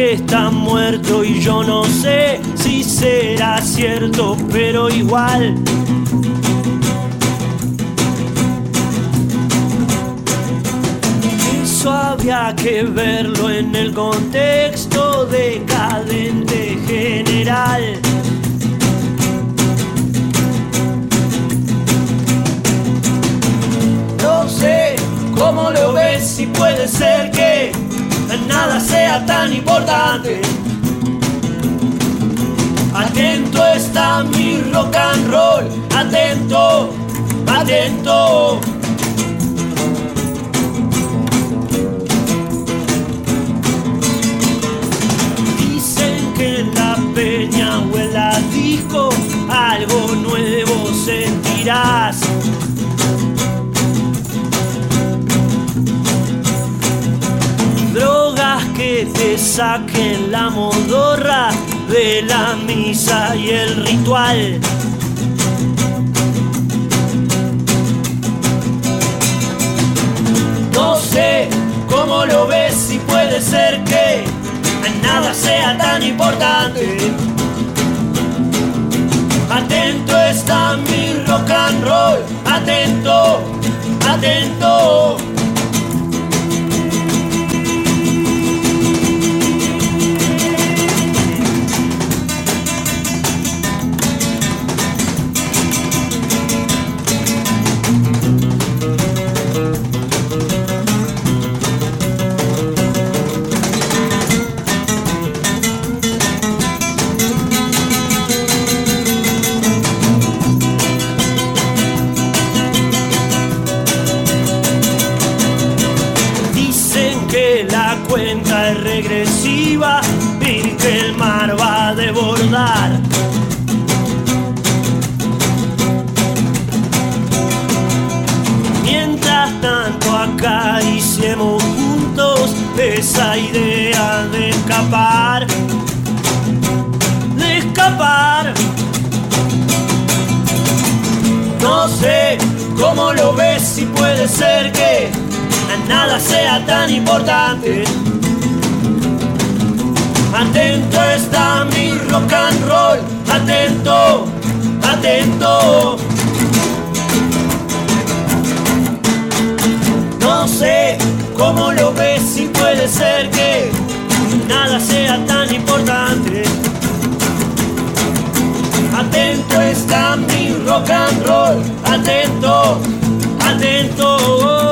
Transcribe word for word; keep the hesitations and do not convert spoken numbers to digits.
está muerto y yo no sé si será cierto, pero igual. Eso habría que verlo en el contexto decadente general. No sé cómo lo ves, si puede ser que nada sea tan importante. Atento está mi rock and roll, atento, atento. Dicen que en la peña o en la disco algo nuevo sentirás. Drogas que te saquen la modorra de la misa y el ritual. No sé cómo lo ves, si puede ser que nada sea tan importante. Atento está mi rock and roll, atento, atento. Cuenta es regresiva y que el mar va a desbordar. Mientras tanto acariciemos juntos esa idea de escapar, de escapar. No sé cómo lo ves, si puede ser que nada sea tan importante. Atento está mi rock and roll, atento, atento. No sé cómo lo ves, si puede ser que nada sea tan importante. Atento está mi rock and roll, atento, atento.